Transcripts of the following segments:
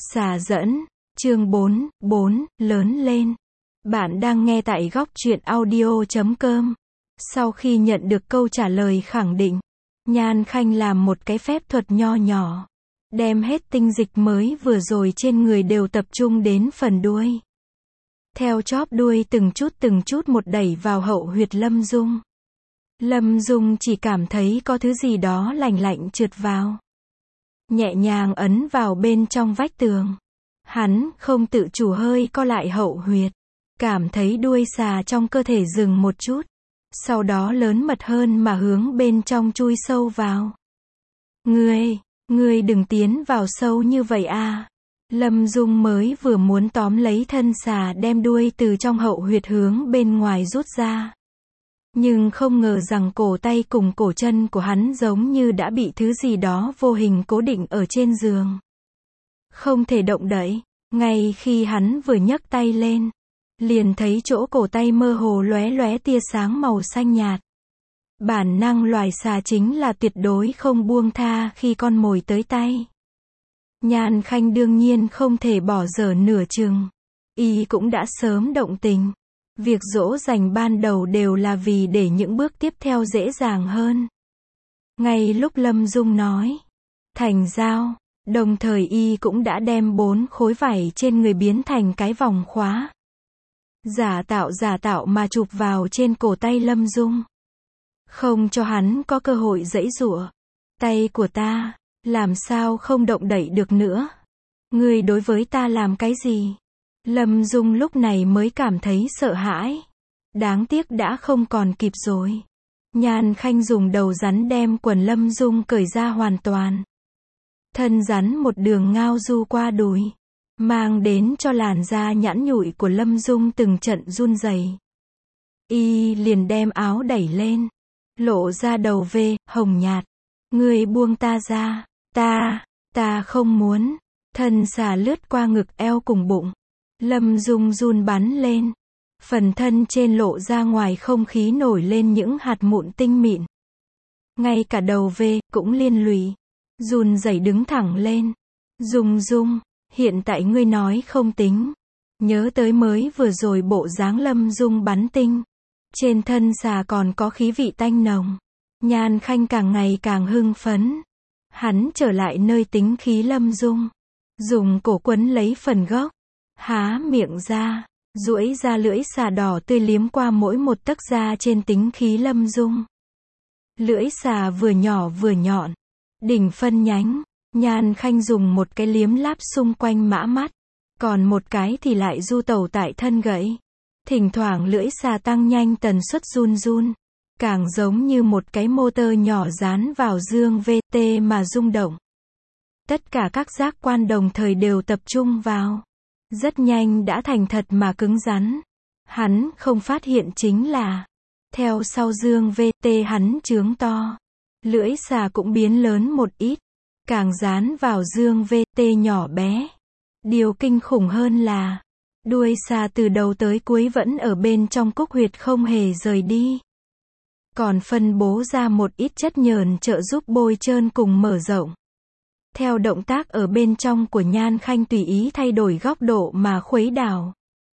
Xà dẫn, chương 4, lớn lên. Bạn đang nghe tại góc truyện audio.com. Sau khi nhận được câu trả lời khẳng định, Nhan Khanh làm một cái phép thuật nho nhỏ. Đem hết tinh dịch mới vừa rồi trên người đều tập trung đến phần đuôi. Theo chóp đuôi từng chút một đẩy vào hậu huyệt Lâm Dung. Lâm Dung chỉ cảm thấy có thứ gì đó lạnh lạnh trượt vào. Nhẹ nhàng ấn vào bên trong vách tường. Hắn không tự chủ hơi co lại hậu huyệt. Cảm thấy đuôi xà trong cơ thể dừng một chút. Sau đó lớn mật hơn mà hướng bên trong chui sâu vào. Ngươi đừng tiến vào sâu như vậy à. Lâm Dung mới vừa muốn tóm lấy thân xà đem đuôi từ trong hậu huyệt hướng bên ngoài rút ra. Nhưng không ngờ rằng cổ tay cùng cổ chân của hắn giống như đã bị thứ gì đó vô hình cố định ở trên giường. Không thể động đậy. Ngay khi hắn vừa nhấc tay lên, liền thấy chỗ cổ tay mơ hồ lóe lóe tia sáng màu xanh nhạt. Bản năng loài xà chính là tuyệt đối không buông tha khi con mồi tới tay. Nhan Khanh đương nhiên không thể bỏ dở nửa chừng. Y cũng đã sớm động tình. Việc dỗ dành ban đầu đều là vì để những bước tiếp theo dễ dàng hơn. Ngay lúc Lâm Dung nói thành giao, đồng thời Y cũng đã đem 4 khối vải trên người biến thành cái vòng khóa. Giả tạo mà chụp vào trên cổ tay Lâm Dung. Không cho hắn có cơ hội giãy giụa. Tay của ta, làm sao không động đậy được nữa? Ngươi đối với ta làm cái gì? Lâm Dung lúc này mới cảm thấy sợ hãi. Đáng tiếc đã không còn kịp rồi. Nhan Khanh dùng đầu rắn đem quần Lâm Dung cởi ra hoàn toàn. Thân rắn một đường ngao du qua đùi, mang đến cho làn da nhẵn nhụi của Lâm Dung từng trận run rẩy. Y liền đem áo đẩy lên, lộ ra đầu hồng nhạt. Ngươi buông ta ra. Ta không muốn. Thân xà lướt qua ngực eo cùng bụng. Lâm Dung run bắn lên. Phần thân trên lộ ra ngoài không khí nổi lên những hạt mụn tinh mịn. Ngay cả đầu cũng liên lụy. Run rẩy đứng thẳng lên. Dung, hiện tại ngươi nói không tính. Nhớ tới mới vừa rồi bộ dáng Lâm Dung bắn tinh. Trên thân xà còn có khí vị tanh nồng. Nhan Khanh càng ngày càng hưng phấn. Hắn trở lại nơi tính khí Lâm Dung. Dùng cổ quấn lấy phần gốc. Há miệng ra. Duỗi ra lưỡi xà đỏ tươi liếm qua mỗi một tấc da trên tính khí Lâm Dung. Lưỡi xà vừa nhỏ vừa nhọn. Đỉnh phân nhánh. Nhan Khanh dùng một cái liếm láp xung quanh mã mắt. Còn một cái thì lại du tẩu tại thân gãy. Thỉnh thoảng lưỡi xà tăng nhanh tần suất run. Càng giống như một cái motor nhỏ dán vào dương VT mà rung động. Tất cả các giác quan đồng thời đều tập trung vào. Rất nhanh đã thành thật mà cứng rắn. Hắn không phát hiện chính là, theo sau dương VT hắn trướng to. Lưỡi xà cũng biến lớn một ít. Càng dán vào dương VT nhỏ bé. Điều kinh khủng hơn là, đuôi xà từ đầu tới cuối vẫn ở bên trong cúc huyệt không hề rời đi. Còn phân bố ra một ít chất nhờn trợ giúp bôi trơn cùng mở rộng. Theo động tác ở bên trong của Nhan Khanh tùy ý thay đổi góc độ mà khuấy đảo.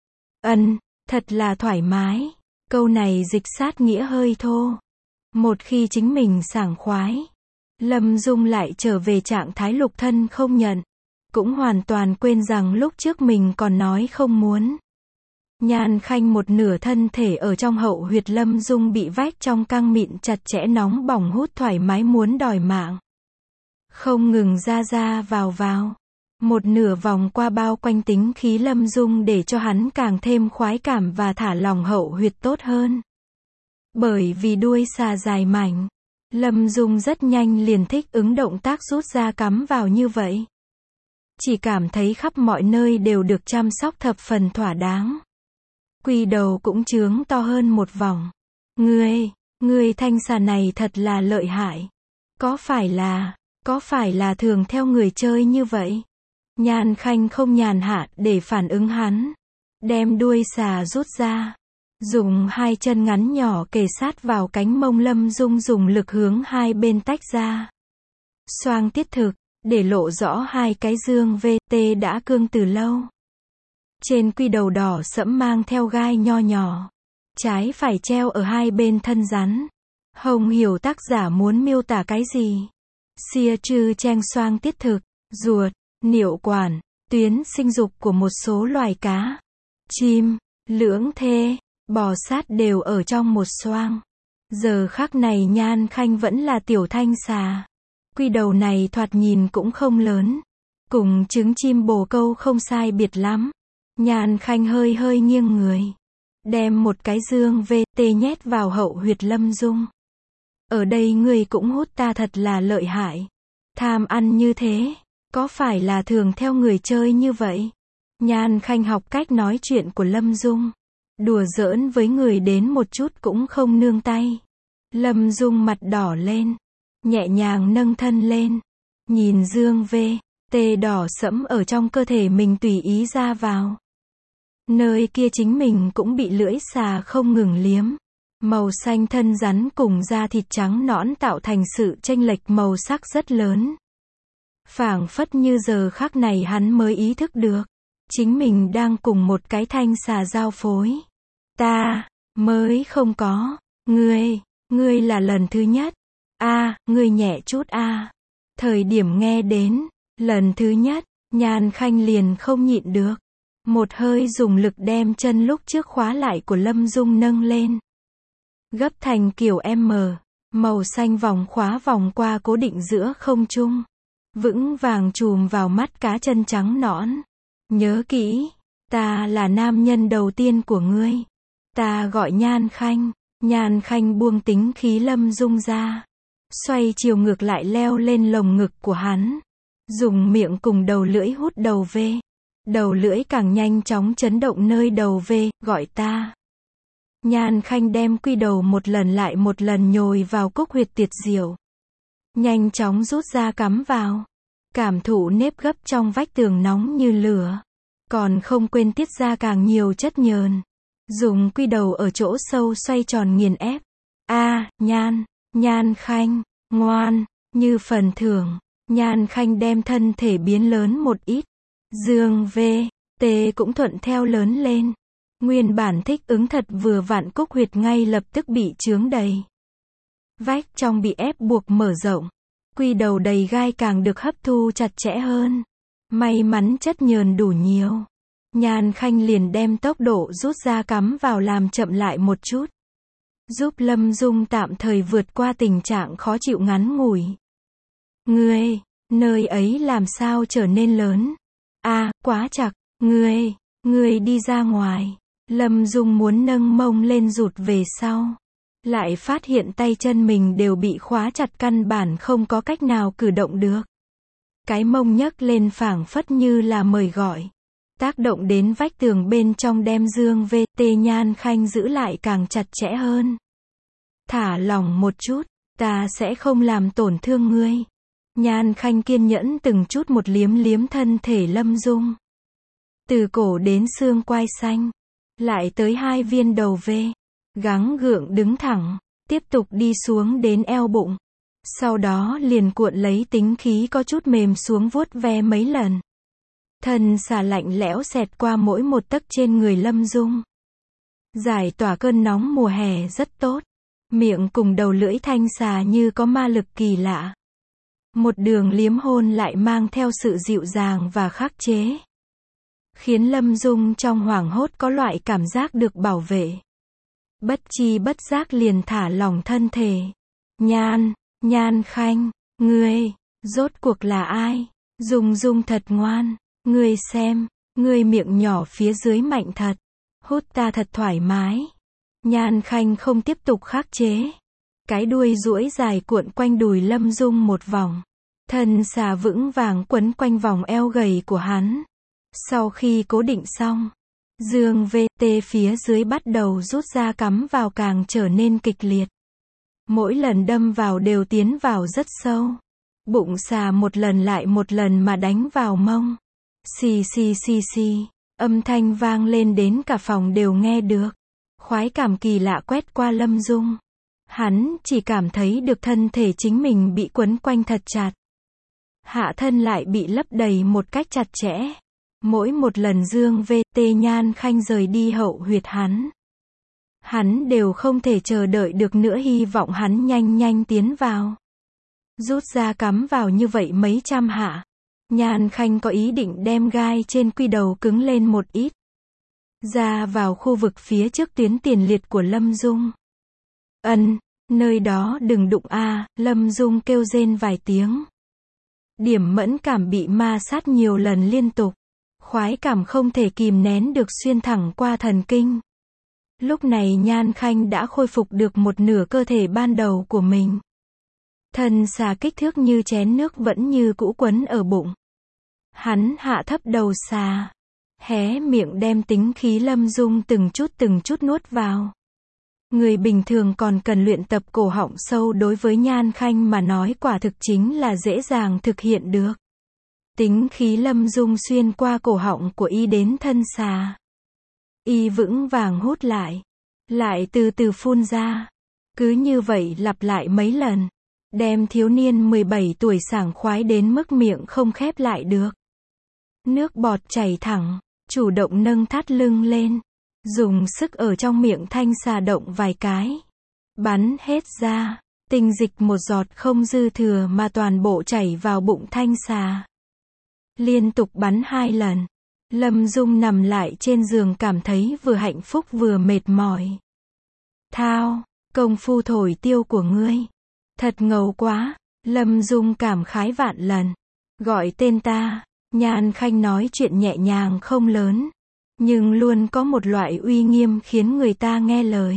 Thật là thoải mái. Câu này dịch sát nghĩa hơi thô. Một khi chính mình sảng khoái, Lâm Dung lại trở về trạng thái lục thân không nhận. Cũng hoàn toàn quên rằng lúc trước mình còn nói không muốn. Nhan Khanh một nửa thân thể ở trong hậu huyệt Lâm Dung bị vách trong căng mịn chặt chẽ nóng bỏng hút thoải mái muốn đòi mạng. Không ngừng ra vào. Một nửa vòng qua bao quanh tính khí Lâm Dung để cho hắn càng thêm khoái cảm và thả lỏng hậu huyệt tốt hơn. Bởi vì đuôi xà dài mảnh, Lâm Dung rất nhanh liền thích ứng động tác rút ra cắm vào như vậy. Chỉ cảm thấy khắp mọi nơi đều được chăm sóc thập phần thỏa đáng. Quy đầu cũng trướng to hơn một vòng. Ngươi thanh xà này thật là lợi hại. Có phải là thường theo người chơi như vậy? Nhan Khanh không nhàn hạ để phản ứng hắn. Đem đuôi xà rút ra. Dùng 2 chân ngắn nhỏ kề sát vào cánh mông Lâm Dung dùng lực hướng hai bên tách ra. Xoang tiết thực. để lộ rõ hai cái dương VT đã cương từ lâu. Trên quy đầu đỏ sẫm mang theo gai nho nhỏ, trái phải treo ở hai bên thân rắn. Không hiểu tác giả muốn miêu tả cái gì. Xia trư chen xoang tiết thực, ruột, niệu quản, tuyến sinh dục của một số loài cá, chim, lưỡng thê, bò sát đều ở trong một xoang. Giờ khắc này Nhan Khanh vẫn là tiểu thanh xà. Quy đầu này thoạt nhìn cũng không lớn, cùng trứng chim bồ câu không sai biệt lắm. Nhan Khanh hơi hơi nghiêng người, đem một cái dương VT nhét vào hậu huyệt Lâm Dung. Ở đây ngươi cũng hút ta thật là lợi hại. Tham ăn như thế, có phải là thường theo người chơi như vậy? Nhan Khanh học cách nói chuyện của Lâm Dung. Đùa giỡn với người đến một chút cũng không nương tay. Lâm Dung mặt đỏ lên, nhẹ nhàng nâng thân lên, nhìn dương VT đỏ sẫm ở trong cơ thể mình tùy ý ra vào. Nơi kia chính mình cũng bị lưỡi xà không ngừng liếm. Màu xanh thân rắn cùng da thịt trắng nõn tạo thành sự chênh lệch màu sắc rất lớn. Phảng phất như giờ khắc này hắn mới ý thức được, chính mình đang cùng một cái thanh xà giao phối. Ta mới không có, ngươi là lần thứ nhất. Ngươi nhẹ chút Thời điểm nghe đến lần thứ nhất, Nhan Khanh liền không nhịn được, một hơi dùng lực đem chân lúc trước khóa lại của Lâm Dung nâng lên, gấp thành kiểu M, màu xanh vòng khóa vòng qua cố định giữa không trung, vững vàng chùm vào mắt cá chân trắng nõn. Nhớ kỹ, ta là nam nhân đầu tiên của ngươi. Ta gọi Nhan Khanh. Nhan Khanh buông tính khí Lâm Dung ra, xoay chiều ngược lại leo lên lồng ngực của hắn, dùng miệng cùng đầu lưỡi hút đầu V. Đầu lưỡi càng nhanh chóng chấn động nơi đầu V, gọi ta. Nhan Khanh đem quy đầu một lần lại một lần nhồi vào cúc huyệt tiệt diệu. Nhanh chóng rút ra cắm vào. Cảm thụ nếp gấp trong vách tường nóng như lửa. Còn không quên tiết ra càng nhiều chất nhờn. Dùng quy đầu ở chỗ sâu xoay tròn nghiền ép. Nhan Khanh, ngoan, như phần thưởng. Nhan Khanh đem thân thể biến lớn một ít. Dương VT cũng thuận theo lớn lên. Nguyên bản thích ứng thật vừa vặn cúc huyệt ngay lập tức bị chướng đầy. Vách trong bị ép buộc mở rộng. Quy đầu đầy gai càng được hấp thu chặt chẽ hơn. May mắn chất nhờn đủ nhiều. Nhan Khanh liền đem tốc độ rút ra cắm vào làm chậm lại một chút. Giúp Lâm Dung tạm thời vượt qua tình trạng khó chịu ngắn ngủi. Ngươi, nơi ấy làm sao trở nên lớn? Quá chặt. Ngươi đi ra ngoài. Lâm Dung muốn nâng mông lên rụt về sau. Lại phát hiện tay chân mình đều bị khóa chặt căn bản không có cách nào cử động được. Cái mông nhấc lên phảng phất như là mời gọi. Tác động đến vách tường bên trong đem dương VT Nhan Khanh giữ lại càng chặt chẽ hơn. Thả lỏng một chút, ta sẽ không làm tổn thương ngươi. Nhan Khanh kiên nhẫn từng chút một liếm liếm thân thể Lâm Dung. Từ cổ đến xương quai xanh, lại tới hai viên đầu V. Gắng gượng đứng thẳng, tiếp tục đi xuống đến eo bụng. Sau đó liền cuộn lấy tính khí có chút mềm xuống vuốt ve mấy lần. Thân xà lạnh lẽo xẹt qua mỗi một tấc trên người Lâm Dung. Giải tỏa cơn nóng mùa hè rất tốt. Miệng cùng đầu lưỡi thanh xà như có ma lực kỳ lạ. Một đường liếm hôn lại mang theo sự dịu dàng và khắc chế. Khiến Lâm Dung trong hoảng hốt có loại cảm giác được bảo vệ. Bất chi bất giác liền thả lỏng thân thể. Nhan Khanh, ngươi, rốt cuộc là ai? Dung thật ngoan. Ngươi xem, ngươi miệng nhỏ phía dưới mạnh thật. Hút ta thật thoải mái. Nhan Khanh không tiếp tục khắc chế. Cái đuôi duỗi dài cuộn quanh đùi Lâm Dung một vòng. Thân xà vững vàng quấn quanh vòng eo gầy của hắn. Sau khi cố định xong, dương VT phía dưới bắt đầu rút ra cắm vào càng trở nên kịch liệt. Mỗi lần đâm vào đều tiến vào rất sâu. Bụng xà một lần lại một lần mà đánh vào mông. Xì, âm thanh vang lên đến cả phòng đều nghe được. Khoái cảm kỳ lạ quét qua Lâm Dung. Hắn chỉ cảm thấy được thân thể chính mình bị quấn quanh thật chặt. hạ thân lại bị lấp đầy một cách chặt chẽ. Mỗi một lần Dương VT Nhan Khanh rời đi hậu huyệt hắn đều không thể chờ đợi được nữa, hy vọng hắn nhanh nhanh tiến vào. Rút ra cắm vào như vậy mấy trăm hạ. Nhan Khanh có ý định đem gai trên quy đầu cứng lên một ít. Ra vào khu vực phía trước tuyến tiền liệt của Lâm Dung. Nơi đó đừng đụng a, Lâm Dung kêu rên vài tiếng. Điểm mẫn cảm bị ma sát nhiều lần liên tục. Khoái cảm không thể kìm nén được xuyên thẳng qua thần kinh. Lúc này Nhan Khanh đã khôi phục được một nửa cơ thể ban đầu của mình. Thân xà kích thước như chén nước vẫn như cũ quấn ở bụng. Hắn hạ thấp đầu xà, hé miệng đem tính khí Lâm Dung từng chút nuốt vào. Người bình thường còn cần luyện tập cổ họng sâu, đối với Nhan Khanh mà nói quả thực chính là dễ dàng thực hiện được. Tính khí Lâm Dung xuyên qua cổ họng của y đến thân xà. Y vững vàng hút lại từ từ phun ra. Cứ như vậy lặp lại mấy lần, đem thiếu niên 17 tuổi sảng khoái đến mức miệng không khép lại được. Nước bọt chảy thẳng, chủ động nâng thắt lưng lên, dùng sức ở trong miệng thanh xà động vài cái. Bắn hết ra, tinh dịch một giọt không dư thừa mà toàn bộ chảy vào bụng thanh xà. Liên tục bắn 2 lần. Lâm Dung nằm lại trên giường cảm thấy vừa hạnh phúc vừa mệt mỏi. Thao, công phu thổi tiêu của ngươi thật ngầu quá. Lâm Dung cảm khái vạn lần. Gọi tên ta. Nhan Khanh nói chuyện nhẹ nhàng không lớn, nhưng luôn có một loại uy nghiêm khiến người ta nghe lời.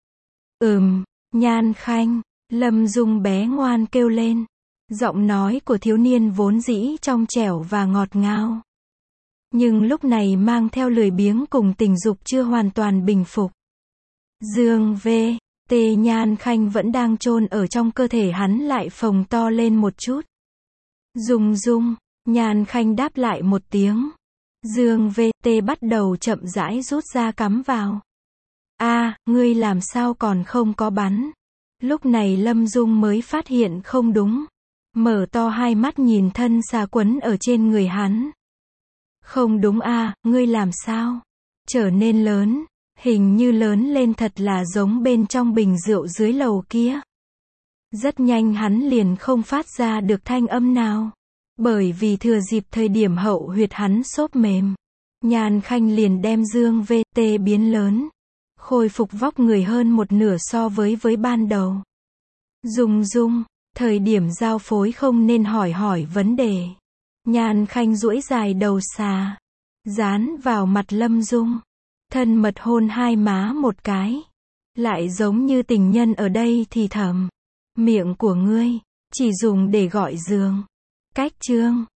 Nhan Khanh. Lâm Dung bé ngoan kêu lên. Giọng nói của thiếu niên vốn dĩ trong trẻo và ngọt ngào, nhưng lúc này mang theo lười biếng cùng tình dục chưa hoàn toàn bình phục. Dương VT Nhan Khanh vẫn đang chôn ở trong cơ thể hắn lại phồng to lên một chút. Dung. Nhan Khanh đáp lại một tiếng. Dương VT bắt đầu chậm rãi rút ra cắm vào. Ngươi làm sao còn không có bắn? Lúc này Lâm Dung mới phát hiện không đúng. Mở to hai mắt nhìn thân xà quấn ở trên người hắn. Không đúng ngươi làm sao? Trở nên lớn, hình như lớn lên thật là giống bên trong bình rượu dưới lầu kia. Rất nhanh hắn liền không phát ra được thanh âm nào. Bởi vì thừa dịp thời điểm hậu huyệt hắn xốp mềm, Nhan Khanh liền đem Dương VT biến lớn, khôi phục vóc người hơn một nửa so với ban đầu. Dung, thời điểm giao phối không nên hỏi vấn đề. Nhan Khanh duỗi dài đầu xà, dán vào mặt Lâm Dung, thân mật hôn hai má một cái, lại giống như tình nhân ở đây thì thầm. Miệng của ngươi chỉ dùng để gọi giường. Cách chương